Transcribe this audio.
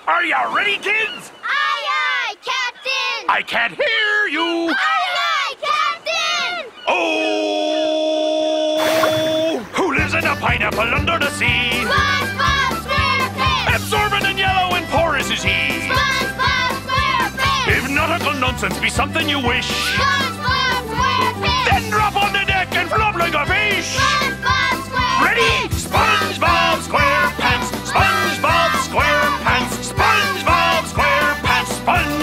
Are you ready, kids? Aye, aye, Captain! I can't hear you! Aye, aye, Captain! Oh! Who lives in a pineapple under the sea? SpongeBob SquarePants! Absorbent and yellow and porous is he. SpongeBob SquarePants! If nautical nonsense be something you wish, SpongeBob SquarePants! then drop on the deck and flop like a fish! SpongeBob SquarePants! Ready? SpongeBob SquarePants! SpongeBob SquarePants! SpongeBob SquarePants! SpongeBob